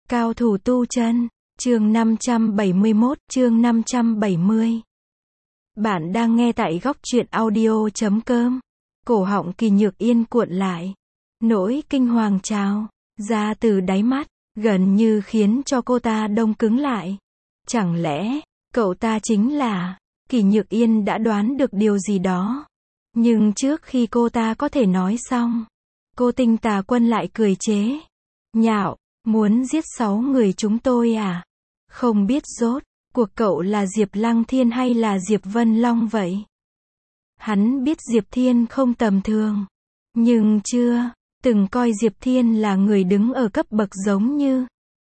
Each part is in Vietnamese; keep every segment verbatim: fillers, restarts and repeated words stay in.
Cao thủ tu chân, chương năm trăm bảy mươi mốt, chương năm trăm bảy mươi. Bạn đang nghe tại góc truyện audio chấm com. Cổ họng Kỳ Nhược Yên cuộn lại. Nỗi kinh hoàng trào ra từ đáy mắt, gần như khiến cho cô ta đông cứng lại. Chẳng lẽ, cậu ta chính là... Kỳ Nhược Yên đã đoán được điều gì đó. Nhưng trước khi cô ta có thể nói xong, cô Tinh Tà Quân lại cười chế nhạo, muốn giết sáu người chúng tôi à? Không biết rốt cuộc cậu là Diệp Lăng Thiên hay là Diệp Vân Long vậy? Hắn biết Diệp Thiên không tầm thường, nhưng chưa từng coi Diệp Thiên là người đứng ở cấp bậc giống như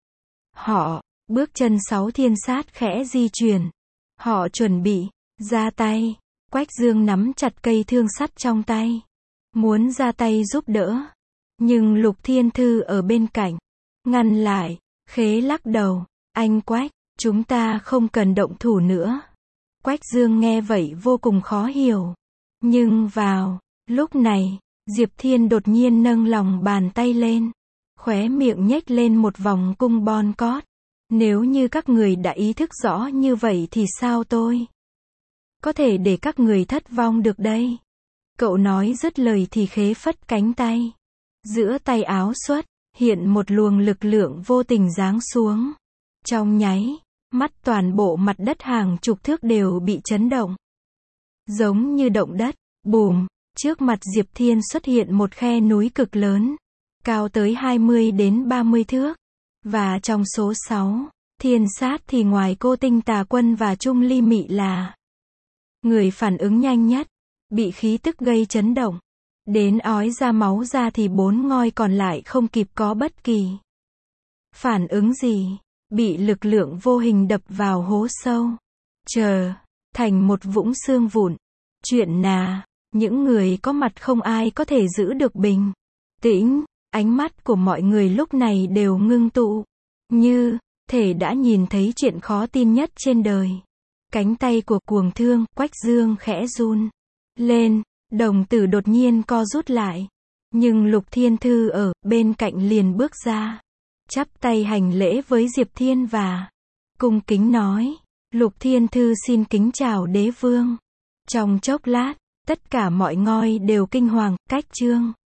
họ. Bước chân sáu thiên sát khẽ di chuyển. Họ chuẩn bị ra tay. Quách Dương nắm chặt cây thương sắt trong tay, muốn ra tay giúp đỡ. Nhưng Lục Thiên Thư ở bên cạnh ngăn lại. Khế lắc đầu, anh Quách, chúng ta không cần động thủ nữa. Quách Dương nghe vậy vô cùng khó hiểu. Nhưng vào lúc này, Diệp Thiên đột nhiên nâng lòng bàn tay lên, khóe miệng nhếch lên một vòng cung bon cót. Nếu như các người đã ý thức rõ như vậy thì sao tôi có thể để các người thất vong được đây? Cậu nói dứt lời thì khế phất cánh tay. Giữa tay áo xuất hiện một luồng lực lượng vô tình giáng xuống. Trong nháy mắt toàn bộ mặt đất hàng chục thước đều bị chấn động. Giống như động đất, bùm, trước mặt Diệp Thiên xuất hiện một khe núi cực lớn, cao tới hai mươi đến ba mươi thước. Và trong số sáu thiên sát thì ngoài cô Tinh Tà Quân và Trung Ly Mị là người phản ứng nhanh nhất, bị khí tức gây chấn động đến ói ra máu ra thì bốn ngoi còn lại không kịp có bất kỳ phản ứng gì, bị lực lượng vô hình đập vào hố sâu, chờ thành một vũng xương vụn. Chuyện nà, những người có mặt không ai có thể giữ được bình tĩnh. Ánh mắt của mọi người lúc này đều ngưng tụ, như thể đã nhìn thấy chuyện khó tin nhất trên đời. Cánh tay của Cuồng Thương, Quách Dương khẽ run lên, đồng tử đột nhiên co rút lại. Nhưng Lục Thiên Thư ở bên cạnh liền bước ra, chắp tay hành lễ với Diệp Thiên và cung kính nói: Lục Thiên Thư xin kính chào đế vương. Trong chốc lát, tất cả mọi ngoi đều kinh hoàng. Cách chương